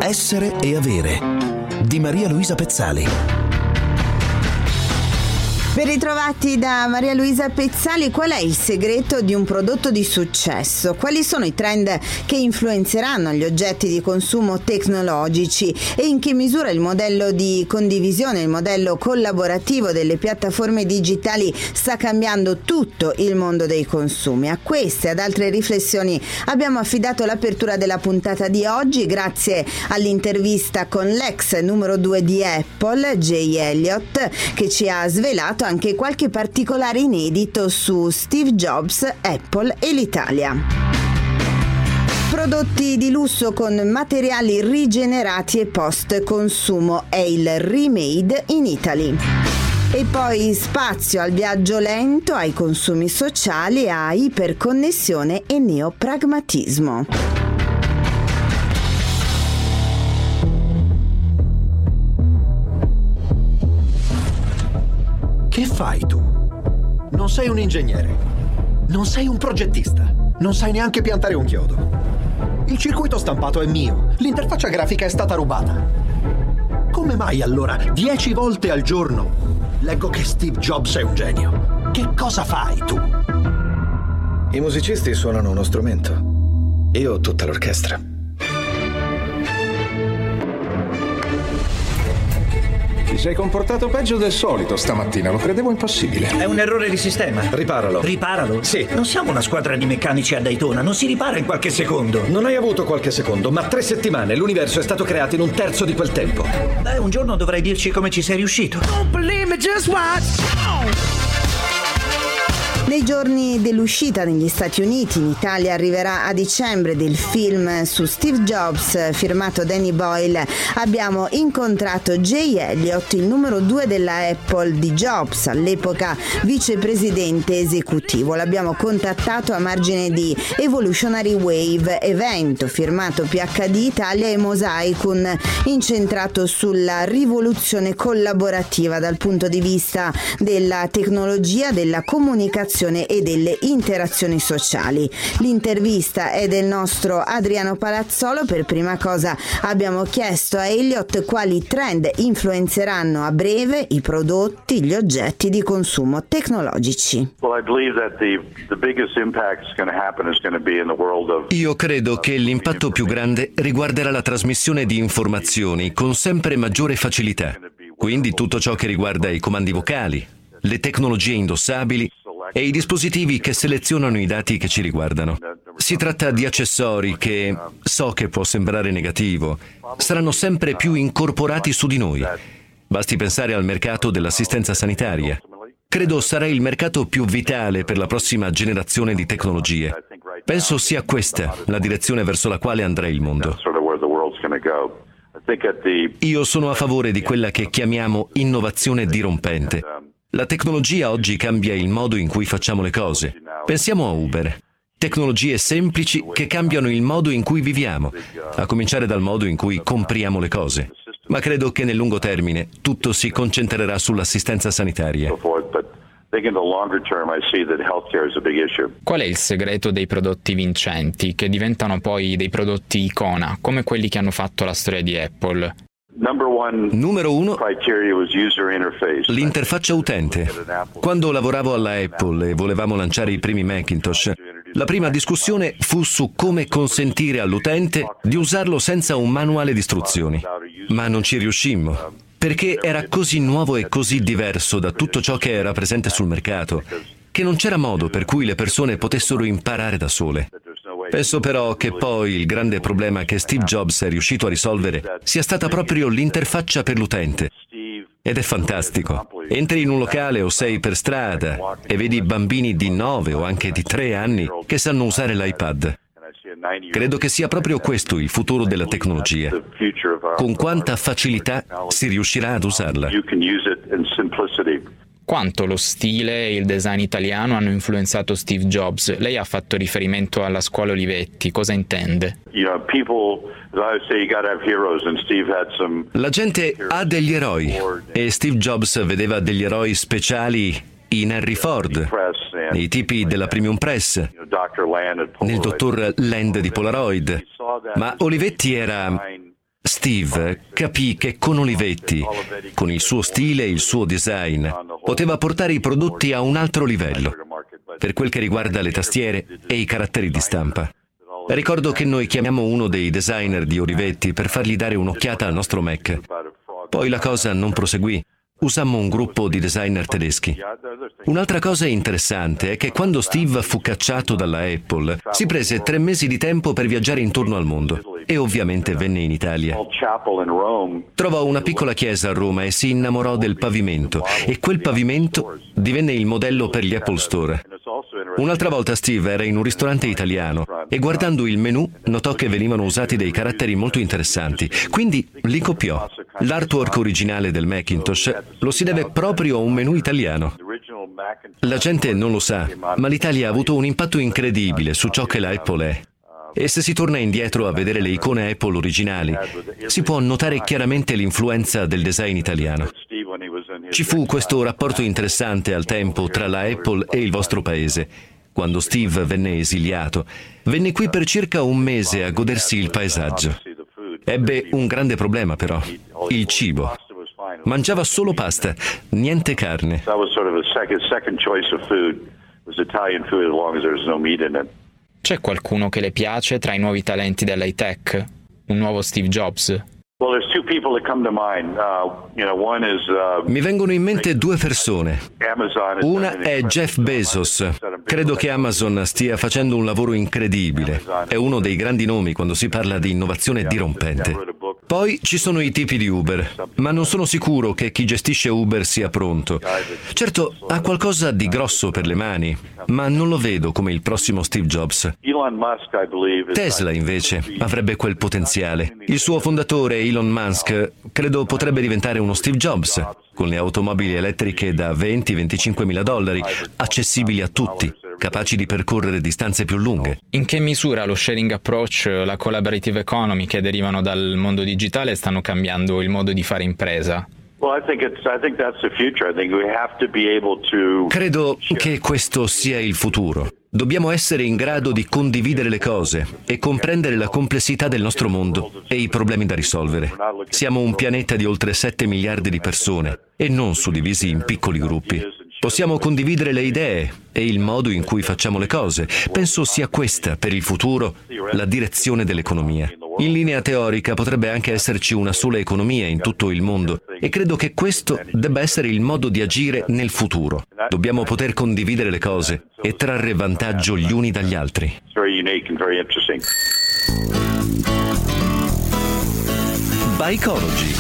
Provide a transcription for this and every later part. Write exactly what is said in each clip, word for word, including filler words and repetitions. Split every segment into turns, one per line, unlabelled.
Essere e avere di Maria Luisa Pezzali.
Ben ritrovati da Maria Luisa Pezzali. Qual è il segreto di un prodotto di successo? Quali sono i trend che influenzeranno gli oggetti di consumo tecnologici e in che misura il modello di condivisione, il modello collaborativo delle piattaforme digitali sta cambiando tutto il mondo dei consumi? A queste e ad altre riflessioni abbiamo affidato l'apertura della puntata di oggi grazie all'intervista con l'ex numero due di Apple, Jay Elliott, che ci ha svelato anche qualche particolare inedito su Steve Jobs, Apple e l'Italia. Prodotti di lusso con materiali rigenerati e post consumo è il Remade in Italy. E poi spazio al viaggio lento, ai consumi sociali, a iperconnessione e neopragmatismo.
Che fai tu? Non sei un ingegnere, non sei un progettista, non sai neanche piantare un chiodo. Il circuito stampato è mio, l'interfaccia grafica è stata rubata. Come mai allora, dieci volte al giorno, leggo che Steve Jobs è un genio? Che cosa fai tu?
I musicisti suonano uno strumento. Io ho tutta l'orchestra.
Ti sei comportato peggio del solito stamattina, lo credevo impossibile.
È un errore di sistema.
Riparalo.
Riparalo?
Sì.
Non siamo una squadra di meccanici a Daytona, non si ripara in qualche secondo.
Non hai avuto qualche secondo, ma tre settimane. L'universo è stato creato in un terzo di quel tempo.
Beh, un giorno dovrai dirci come ci sei riuscito. Don't believe me, just watch.
Nei giorni dell'uscita negli Stati Uniti, in Italia arriverà a dicembre, del film su Steve Jobs firmato Danny Boyle, abbiamo incontrato Jay Elliott, il numero due della Apple di Jobs, all'epoca vicepresidente esecutivo. L'abbiamo contattato a margine di Evolutionary Wave, evento firmato P H D Italia e Mosaicon, incentrato sulla rivoluzione collaborativa dal punto di vista della tecnologia, della comunicazione e delle interazioni sociali. L'intervista è del nostro Adriano Palazzolo. Per prima cosa abbiamo chiesto a Elliott quali trend influenzeranno a breve i prodotti, gli oggetti di consumo tecnologici.
Io credo che l'impatto più grande riguarderà la trasmissione di informazioni con sempre maggiore facilità. Quindi tutto ciò che riguarda i comandi vocali, le tecnologie indossabili e i dispositivi che selezionano i dati che ci riguardano. Si tratta di accessori che, so che può sembrare negativo, saranno sempre più incorporati su di noi. Basti pensare al mercato dell'assistenza sanitaria. Credo sarà il mercato più vitale per la prossima generazione di tecnologie. Penso sia questa la direzione verso la quale andrà il mondo. Io sono a favore di quella che chiamiamo innovazione dirompente. La tecnologia oggi cambia il modo in cui facciamo le cose. Pensiamo a Uber. Tecnologie semplici che cambiano il modo in cui viviamo, a cominciare dal modo in cui compriamo le cose. Ma credo che nel lungo termine tutto si concentrerà sull'assistenza sanitaria.
Qual è il segreto dei prodotti vincenti, che diventano poi dei prodotti icona, come quelli che hanno fatto la storia di Apple?
Numero uno, l'interfaccia utente. Quando lavoravo alla Apple e volevamo lanciare i primi Macintosh, la prima discussione fu su come consentire all'utente di usarlo senza un manuale di istruzioni. Ma non ci riuscimmo, perché era così nuovo e così diverso da tutto ciò che era presente sul mercato, che non c'era modo per cui le persone potessero imparare da sole. Penso però che poi il grande problema che Steve Jobs è riuscito a risolvere sia stata proprio l'interfaccia per l'utente. Ed è fantastico. Entri in un locale o sei per strada e vedi bambini di nove o anche di tre anni che sanno usare l'iPad. Credo che sia proprio questo il futuro della tecnologia. Con quanta facilità si riuscirà ad usarla.
Quanto lo stile e il design italiano hanno influenzato Steve Jobs? Lei ha fatto riferimento alla scuola Olivetti, cosa intende?
La gente ha degli eroi e Steve Jobs vedeva degli eroi speciali in Henry Ford, nei tipi della Premium Press, nel dottor Land di Polaroid. Ma Olivetti era Steve capì che con Olivetti, con il suo stile e il suo design, poteva portare i prodotti a un altro livello, per quel che riguarda le tastiere e i caratteri di stampa. Ricordo che noi chiamiamo uno dei designer di Olivetti per fargli dare un'occhiata al nostro Mac. Poi la cosa non proseguì. Usammo un gruppo di designer tedeschi. Un'altra cosa interessante è che quando Steve fu cacciato dalla Apple, si prese tre mesi di tempo per viaggiare intorno al mondo e ovviamente venne in Italia. Trovò una piccola chiesa a Roma e si innamorò del pavimento, e quel pavimento divenne il modello per gli Apple Store. Un'altra volta Steve era in un ristorante italiano e guardando il menù notò che venivano usati dei caratteri molto interessanti, quindi li copiò. L'artwork originale del Macintosh lo si deve proprio a un menù italiano. La gente non lo sa, ma l'Italia ha avuto un impatto incredibile su ciò che la Apple è. E se si torna indietro a vedere le icone Apple originali, si può notare chiaramente l'influenza del design italiano. Ci fu questo rapporto interessante al tempo tra la Apple e il vostro paese. Quando Steve venne esiliato, venne qui per circa un mese a godersi il paesaggio. Ebbe un grande problema però, il cibo. Mangiava solo pasta, niente carne.
C'è qualcuno che le piace tra i nuovi talenti dell'high tech? Un nuovo Steve Jobs?
Mi vengono in mente due persone. Una è Jeff Bezos. Credo che Amazon stia facendo un lavoro incredibile. È uno dei grandi nomi quando si parla di innovazione dirompente. Poi ci sono i tipi di Uber, ma non sono sicuro che chi gestisce Uber sia pronto. Certo, ha qualcosa di grosso per le mani, ma non lo vedo come il prossimo Steve Jobs. Tesla, invece, avrebbe quel potenziale. Il suo fondatore, Elon Musk, credo potrebbe diventare uno Steve Jobs, con le automobili elettriche da venti venticinque mila dollari, accessibili a tutti, capaci di percorrere distanze più lunghe.
In che misura lo sharing approach, la collaborative economy che derivano dal mondo digitale stanno cambiando il modo di fare impresa?
Credo che questo sia il futuro. Dobbiamo essere in grado di condividere le cose e comprendere la complessità del nostro mondo e i problemi da risolvere. Siamo un pianeta di oltre sette miliardi di persone e non suddivisi in piccoli gruppi. Possiamo condividere le idee e il modo in cui facciamo le cose. Penso sia questa, per il futuro, la direzione dell'economia. In linea teorica potrebbe anche esserci una sola economia in tutto il mondo e credo che questo debba essere il modo di agire nel futuro. Dobbiamo poter condividere le cose e trarre vantaggio gli uni dagli altri. Bikeology.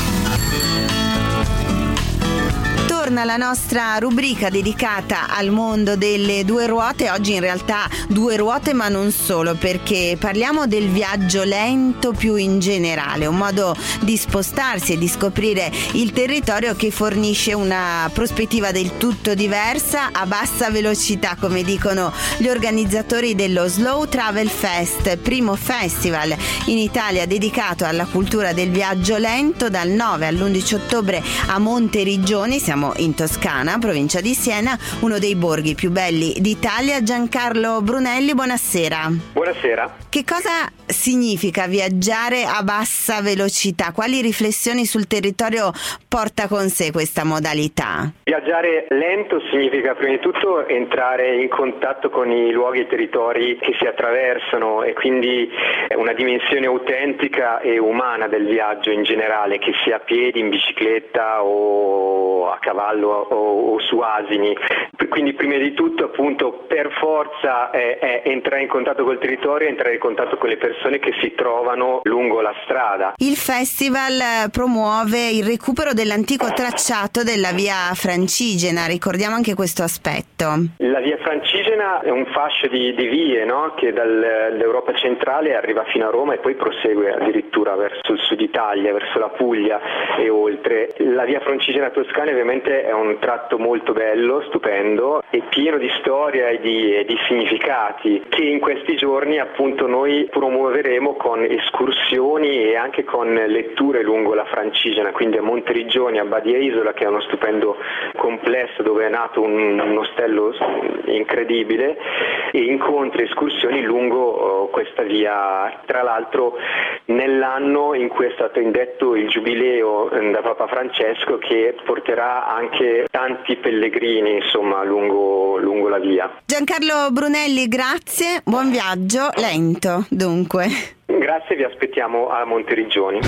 Torna la nostra rubrica dedicata al mondo delle due ruote. Oggi in realtà due ruote, ma non solo, perché parliamo del viaggio lento più in generale, un modo di spostarsi e di scoprire il territorio che fornisce una prospettiva del tutto diversa a bassa velocità, come dicono gli organizzatori dello Slow Travel Fest, primo festival in Italia dedicato alla cultura del viaggio lento, dal nove all'undici ottobre a Monteriggioni. Siamo in Toscana, provincia di Siena, uno dei borghi più belli d'Italia. Giancarlo Brunelli, buonasera.
Buonasera.
Che cosa significa viaggiare a bassa velocità? Quali riflessioni sul territorio porta con sé questa modalità?
Viaggiare lento significa prima di tutto entrare in contatto con i luoghi e i territori che si attraversano, e quindi una dimensione autentica e umana del viaggio in generale, che sia a piedi, in bicicletta o a cavallo o, o su asini. Quindi prima di tutto, appunto, per forza è, è entrare in contatto col territorio, entrare in contatto con le persone che si trovano lungo la strada.
Il festival promuove il recupero dell'antico tracciato della via Francigena, ricordiamo anche questo aspetto.
La via Francigena è un fascio di, di vie, no? Che dall'Europa centrale arriva fino a Roma e poi prosegue addirittura verso il sud Italia, verso la Puglia e oltre. La via Francigena toscana ovviamente è un tratto molto bello, stupendo, e pieno di storia e di, e di significati, che in questi giorni appunto noi promuoveremo con escursioni e anche con letture lungo la Francigena, quindi a Monteriggioni, a Badia Isola, che è uno stupendo complesso dove è nato un, un ostello incredibile, e incontri e escursioni lungo uh, questa via. Tra l'altro nell'anno in cui è stato indetto il giubileo da Papa Francesco, che porterà anche tanti pellegrini insomma lungo, lungo la via.
Giancarlo Brunelli, grazie, buon viaggio, lento dunque.
Grazie, vi aspettiamo a Monteriggioni.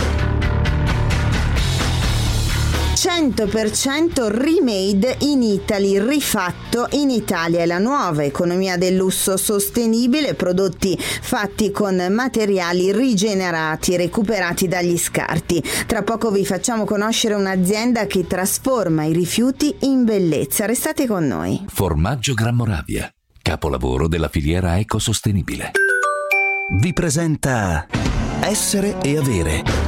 cento per cento remade in Italy, rifatto in Italia. È la nuova economia del lusso sostenibile, prodotti fatti con materiali rigenerati, recuperati dagli scarti. Tra poco vi facciamo conoscere un'azienda che trasforma i rifiuti in bellezza. Restate con noi.
Formaggio Gran Moravia, capolavoro della filiera ecosostenibile. Vi presenta Essere e Avere.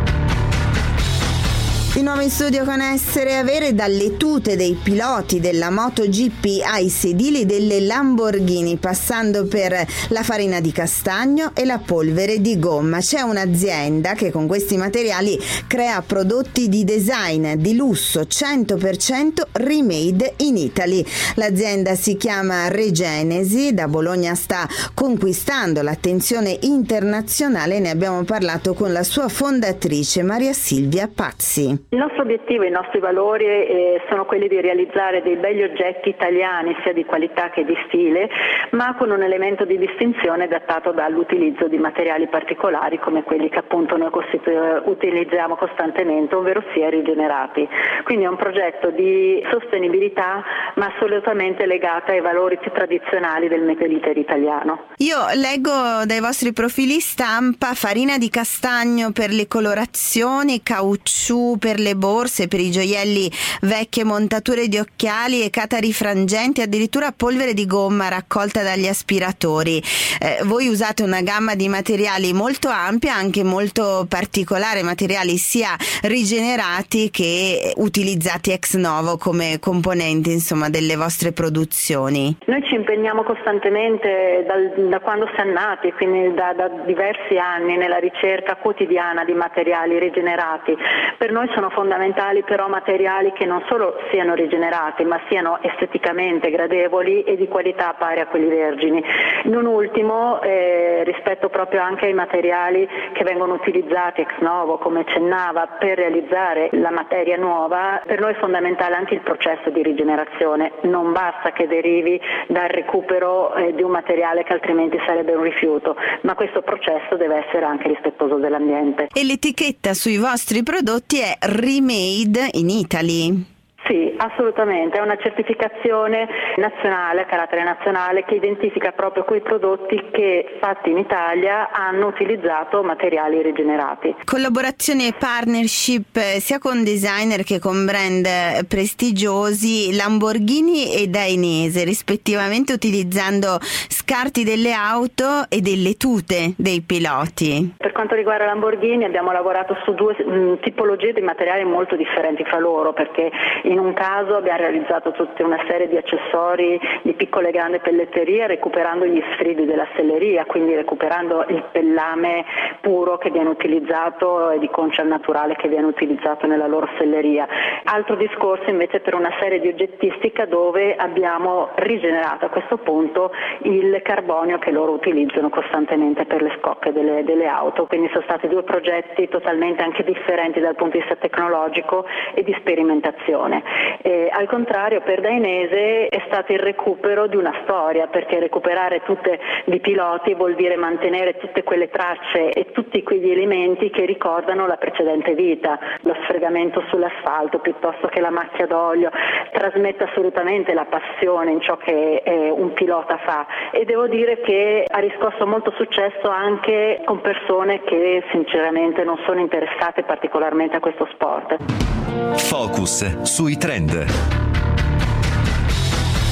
Di nuovo in studio con Essere e Avere, dalle tute dei piloti della MotoGP ai sedili delle Lamborghini, passando per la farina di castagno e la polvere di gomma. C'è un'azienda che con questi materiali crea prodotti di design di lusso cento per cento remade in Italy. L'azienda si chiama Regenesi, da Bologna sta conquistando l'attenzione internazionale. Ne abbiamo parlato con la sua fondatrice Maria Silvia Pazzi.
Il nostro obiettivo, i nostri valori eh, sono quelli di realizzare dei begli oggetti italiani, sia di qualità che di stile, ma con un elemento di distinzione dattato dall'utilizzo di materiali particolari come quelli che appunto noi costitu- utilizziamo costantemente, ovvero sia rigenerati. Quindi è un progetto di sostenibilità, ma assolutamente legata ai valori più tradizionali del made in Italy italiano.
Io leggo dai vostri profili stampa farina di castagno per le colorazioni, caucciù per le borse, per i gioielli, vecchie montature di occhiali e catari frangenti, addirittura polvere di gomma raccolta dagli aspiratori. Eh, voi usate una gamma di materiali molto ampia, anche molto particolare, materiali sia rigenerati che utilizzati ex novo come componenti insomma delle vostre produzioni.
Noi ci impegniamo costantemente dal, da quando siamo nati, quindi da, da diversi anni, nella ricerca quotidiana di materiali rigenerati. Per noi sono fondamentali però materiali che non solo siano rigenerati, ma siano esteticamente gradevoli e di qualità pari a quelli vergini. Non ultimo, eh, rispetto proprio anche ai materiali che vengono utilizzati ex novo, come accennava, per realizzare la materia nuova, per noi è fondamentale anche il processo di rigenerazione. Non basta che derivi dal recupero eh, di un materiale che altrimenti sarebbe un rifiuto, ma questo processo deve essere anche rispettoso dell'ambiente.
E l'etichetta sui vostri prodotti è Remade in Italy.
Sì, assolutamente, è una certificazione nazionale, a carattere nazionale, che identifica proprio quei prodotti che fatti in Italia hanno utilizzato materiali rigenerati.
Collaborazioni e partnership sia con designer che con brand prestigiosi, Lamborghini e Dainese, rispettivamente, utilizzando scarti delle auto e delle tute dei piloti.
Per quanto riguarda Lamborghini abbiamo lavorato su due mh, tipologie di materiali molto differenti fra loro, perché in un caso abbiamo realizzato tutta una serie di accessori di piccola e grande pelletteria, recuperando gli sfridi della selleria, quindi recuperando il pellame puro che viene utilizzato e di concia al naturale che viene utilizzato nella loro selleria. Altro discorso invece per una serie di oggettistica dove abbiamo rigenerato a questo punto il carbonio che loro utilizzano costantemente per le scocche delle, delle auto. Quindi sono stati due progetti totalmente anche differenti dal punto di vista tecnologico e di sperimentazione. Eh, al contrario, per Dainese è stato il recupero di una storia, perché recuperare tutte di piloti vuol dire mantenere tutte quelle tracce e tutti quegli elementi che ricordano la precedente vita. Lo sfregamento sull'asfalto piuttosto che la macchia d'olio trasmette assolutamente la passione in ciò che eh, un pilota fa, e devo dire che ha riscosso molto successo anche con persone che sinceramente non sono interessate particolarmente a questo sport.
Focus sui trend.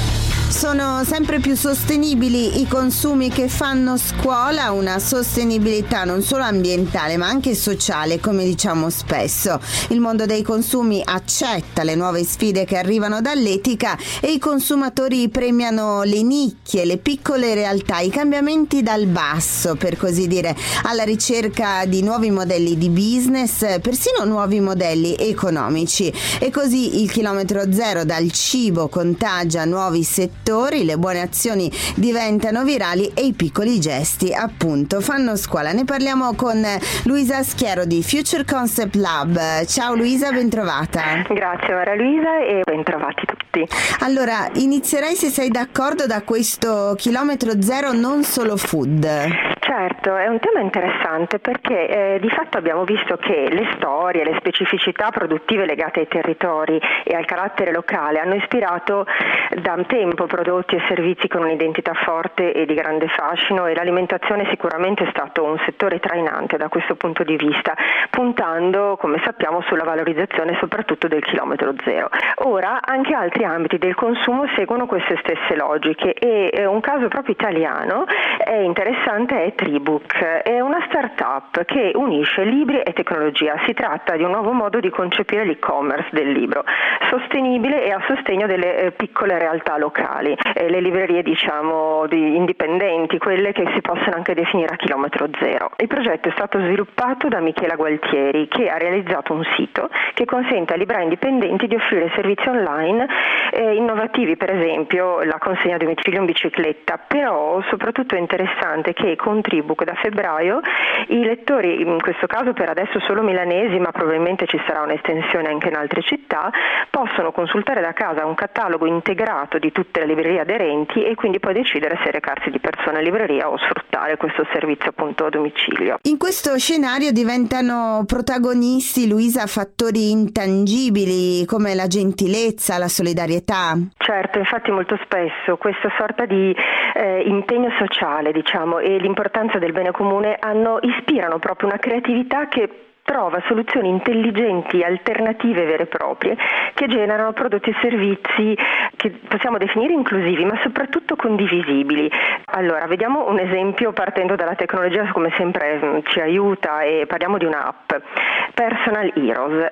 Sono sempre più sostenibili i consumi che fanno scuola, una sostenibilità non solo ambientale ma anche sociale, come diciamo spesso. Il mondo dei consumi accetta le nuove sfide che arrivano dall'etica e i consumatori premiano le nicchie, le piccole realtà, i cambiamenti dal basso, per così dire, alla ricerca di nuovi modelli di business, persino nuovi modelli economici. E così il chilometro zero dal cibo contagia nuovi settori, le buone azioni diventano virali e i piccoli gesti appunto fanno scuola. Ne parliamo con Luisa Schiero di Future Concept Lab. Ciao Luisa, bentrovata.
Grazie Maria Luisa e bentrovati tutti.
Allora, inizierei, se sei d'accordo, da questo chilometro zero non solo food.
Certo, è un tema interessante perché eh, di fatto abbiamo visto che le storie, le specificità produttive legate ai territori e al carattere locale hanno ispirato da tempo prodotti e servizi con un'identità forte e di grande fascino, e l'alimentazione sicuramente è stato un settore trainante da questo punto di vista, puntando, come sappiamo, sulla valorizzazione soprattutto del chilometro zero. Ora anche altri ambiti del consumo seguono queste stesse logiche e eh, un caso proprio italiano è interessante è Tribook, è una startup che unisce libri e tecnologia. Si tratta di un nuovo modo di concepire l'e-commerce del libro, sostenibile e a sostegno delle eh, piccole realtà locali, eh, le librerie diciamo di indipendenti, quelle che si possono anche definire a chilometro zero. Il progetto è stato sviluppato da Michela Gualtieri, che ha realizzato un sito che consente ai librai indipendenti di offrire servizi online eh, innovativi, per esempio la consegna di un figlio in bicicletta. Però soprattutto è interessante che con Tribook da febbraio i lettori, in questo caso per adesso solo milanesi, ma probabilmente ci sarà un'estensione anche in altre città, possono consultare da casa un catalogo integrato di tutte le librerie aderenti e quindi poi decidere se recarsi di persona in libreria o sfruttare questo servizio appunto a domicilio.
In questo scenario diventano protagonisti, Luisa, fattori intangibili come la gentilezza, la solidarietà.
Certo, infatti molto spesso questa sorta di eh, impegno sociale, diciamo, e l'importanza del bene comune hanno ispirano proprio una creatività che trova soluzioni intelligenti, alternative vere e proprie, che generano prodotti e servizi che possiamo definire inclusivi, ma soprattutto condivisibili. Allora, vediamo un esempio partendo dalla tecnologia, come sempre ci aiuta, e parliamo di un'app, Personal Heroes.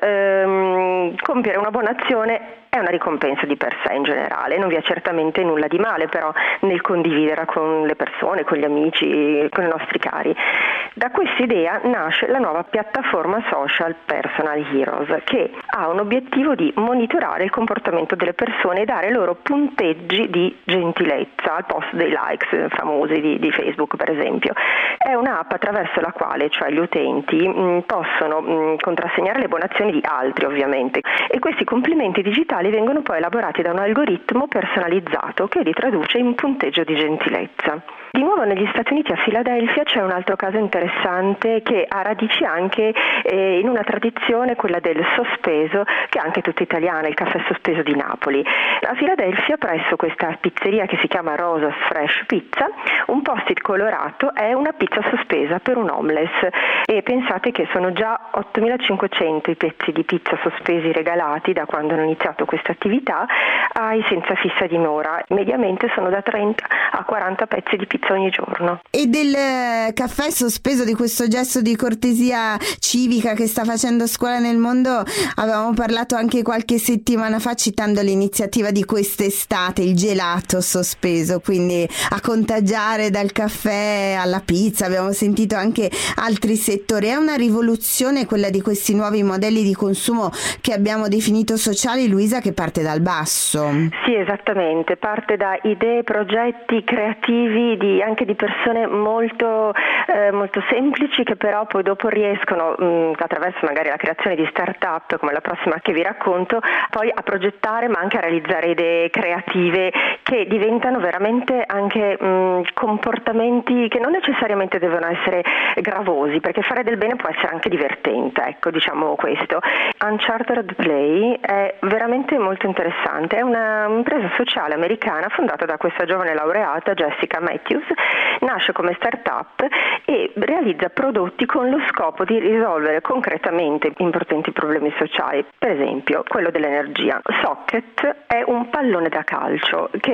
Ehm, compiere una buona azione è una ricompensa di per sé in generale, non vi è certamente nulla di male però nel condividerla con le persone, con gli amici, con i nostri cari. Da questa idea nasce la nuova piattaforma social Personal Heroes, che ha un obiettivo di monitorare il comportamento delle persone e dare loro punteggi di gentilezza al posto dei likes famosi di, di Facebook, per esempio. È un'app attraverso la quale, cioè gli utenti, mh, possono mh, contrassegnare le buone azioni di altri, ovviamente, e questi complimenti digitali vengono poi elaborati da un algoritmo personalizzato che li traduce in punteggio di gentilezza. Di nuovo negli Stati Uniti, a Filadelfia, c'è un altro caso interessante che ha radici anche eh, in una tradizione, quella del sospeso, che è anche tutta italiana, il caffè sospeso di Napoli. A Filadelfia, presso questa pizzeria che si chiama Rosa's Fresh Pizza, un post-it colorato è una pizza sospesa per un homeless, e pensate che sono già ottomilacinquecento i pezzi di pizza sospesi regalati da quando hanno iniziato questa attività ai senza fissa dimora. Mediamente sono da trenta a quaranta pezzi di pizza ogni giorno.
E del caffè sospeso, di questo gesto di cortesia civica che sta facendo scuola nel mondo, avevamo parlato anche qualche settimana fa, citando l'iniziativa di quest'estate, il gelato sospeso, quindi a contagiare dal caffè alla pizza. Abbiamo sentito anche altri settori. È una rivoluzione quella di questi nuovi modelli di consumo che abbiamo definito sociali, Luisa, che parte dal basso.
Sì, esattamente, parte da idee, progetti creativi di anche di persone molto, eh, molto semplici, che però poi dopo riescono mh, attraverso magari la creazione di start-up come la prossima che vi racconto, poi a progettare ma anche a realizzare idee creative che diventano veramente anche mh, comportamenti che non necessariamente devono essere gravosi, perché fare del bene può essere anche divertente, ecco, diciamo questo. Uncharted Play è veramente molto interessante, è un'impresa sociale americana fondata da questa giovane laureata Jessica Matthews. Nasce come start-up e realizza prodotti con lo scopo di risolvere concretamente importanti problemi sociali, per esempio quello dell'energia. Socket è un pallone da calcio che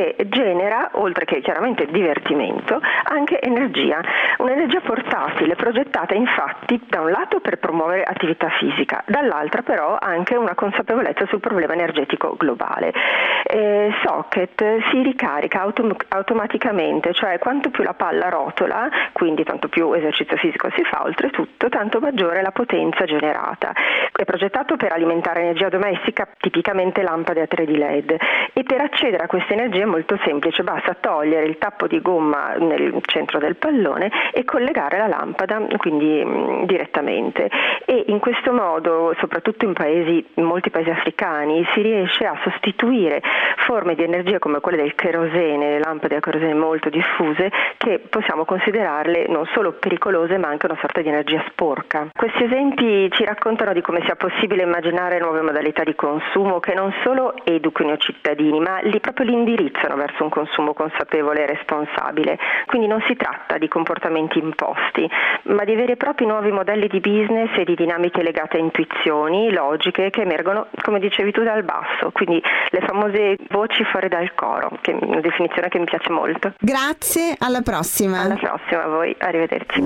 che genera, oltre che chiaramente divertimento, anche energia. Un'energia portatile, progettata infatti da un lato per promuovere attività fisica, dall'altra però anche una consapevolezza sul problema energetico globale. Eh, socket si ricarica autom- automaticamente, cioè quanto più la palla rotola, quindi tanto più esercizio fisico si fa, oltretutto tanto maggiore la potenza generata. È progettato per alimentare energia domestica, tipicamente lampade a tre D L E D, e per accedere a questa energia è molto semplice, basta togliere il tappo di gomma nel centro del pallone e collegare la lampada quindi mh, direttamente, e in questo modo, soprattutto in paesi, in molti paesi africani, si riesce a sostituire forme di energia come quelle del kerosene, le lampade a kerosene molto diffuse, che possiamo considerarle non solo pericolose ma anche una sorta di energia sporca. Questi esempi ci raccontano di come sia possibile immaginare nuove modalità di consumo che non solo educhino i cittadini, ma li proprio li indirizzano verso un consumo consapevole e responsabile. Quindi non si tratta di comportamenti imposti, ma di veri e propri nuovi modelli di business e di dinamiche legate a intuizioni, logiche che emergono, come dicevi tu, dal basso, quindi le famose voci fuori dal coro, che è una definizione che mi piace molto.
Grazie, alla prossima.
Alla prossima a voi, arrivederci.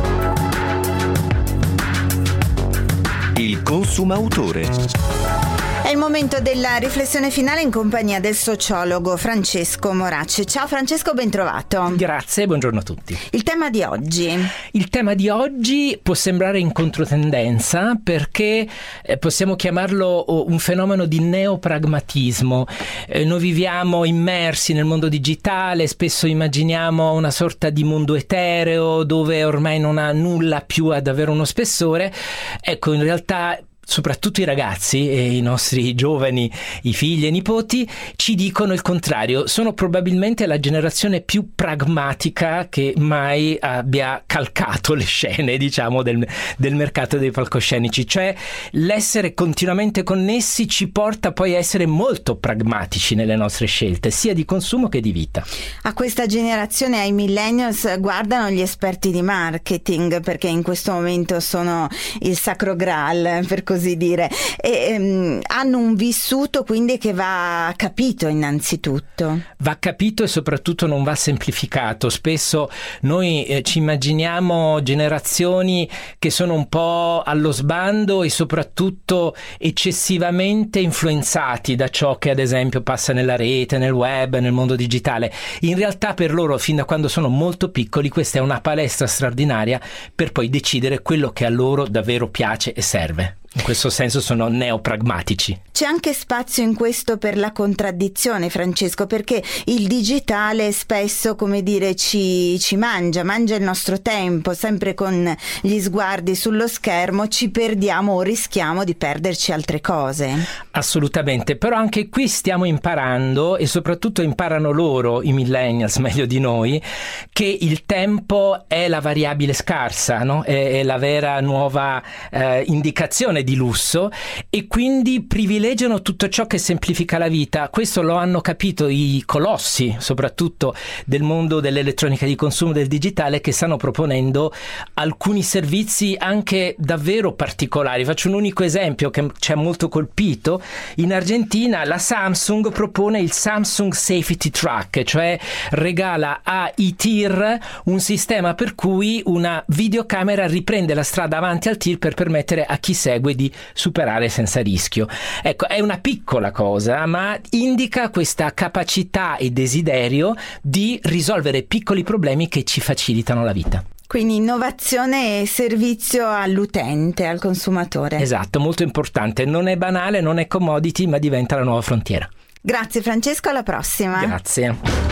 Il consumautore.
È il momento della riflessione finale in compagnia del sociologo Francesco Moracci. Ciao Francesco, ben trovato.
Grazie, buongiorno a tutti.
Il tema di oggi?
Il tema di oggi può sembrare in controtendenza perché eh, possiamo chiamarlo un fenomeno di neopragmatismo. Eh, noi viviamo immersi nel mondo digitale, spesso immaginiamo una sorta di mondo etereo dove ormai non ha nulla più ad avere uno spessore. Ecco, in realtà soprattutto i ragazzi e i nostri giovani, i figli e i nipoti, ci dicono il contrario. Sono probabilmente la generazione più pragmatica che mai abbia calcato le scene, diciamo, del, del mercato dei palcoscenici. Cioè, l'essere continuamente connessi ci porta poi a essere molto pragmatici nelle nostre scelte, sia di consumo che di vita.
A questa generazione, ai millennials, guardano gli esperti di marketing, perché in questo momento sono il sacro graal, per così dire, e um, hanno un vissuto quindi che va capito innanzitutto.
Va capito e soprattutto non va semplificato. Spesso noi eh, ci immaginiamo generazioni che sono un po' allo sbando e soprattutto eccessivamente influenzati da ciò che ad esempio passa nella rete, nel web, nel mondo digitale. In realtà per loro, fin da quando sono molto piccoli, questa è una palestra straordinaria per poi decidere quello che a loro davvero piace e serve. In questo senso sono neopragmatici.
C'è anche spazio in questo per la contraddizione, Francesco, perché il digitale spesso, come dire, ci, ci mangia, mangia il nostro tempo, sempre con gli sguardi sullo schermo ci perdiamo o rischiamo di perderci altre cose.
Assolutamente, però anche qui stiamo imparando, e soprattutto imparano loro, i millennials meglio di noi, che il tempo è la variabile scarsa, no? È, è la vera nuova eh, indicazione di lusso, e quindi privilegiano tutto ciò che semplifica la vita. Questo lo hanno capito i colossi, soprattutto del mondo dell'elettronica di consumo, del digitale, che stanno proponendo alcuni servizi anche davvero particolari. Faccio un unico esempio che ci ha molto colpito. In Argentina la Samsung propone il Samsung Safety Track, cioè regala ai tir un sistema per cui una videocamera riprende la strada avanti al tir per permettere a chi segue di superare senza rischio. Ecco, è una piccola cosa, ma indica questa capacità e desiderio di risolvere piccoli problemi che ci facilitano la vita.
Quindi innovazione e servizio all'utente, al consumatore.
Esatto, molto importante. Non è banale, non è commodity, ma diventa la nuova frontiera.
Grazie Francesco, alla prossima.
Grazie.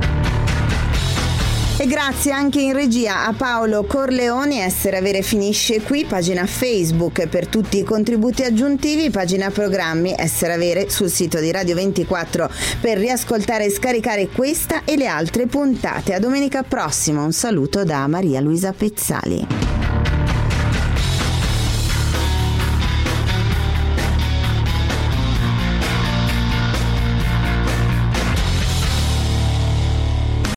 E grazie anche in regia a Paolo Corleoni. Essere Avere finisce qui. Pagina Facebook per tutti i contributi aggiuntivi, pagina programmi Essere Avere sul sito di Radio ventiquattro per riascoltare e scaricare questa e le altre puntate. A domenica prossima, un saluto da Maria Luisa Pezzali.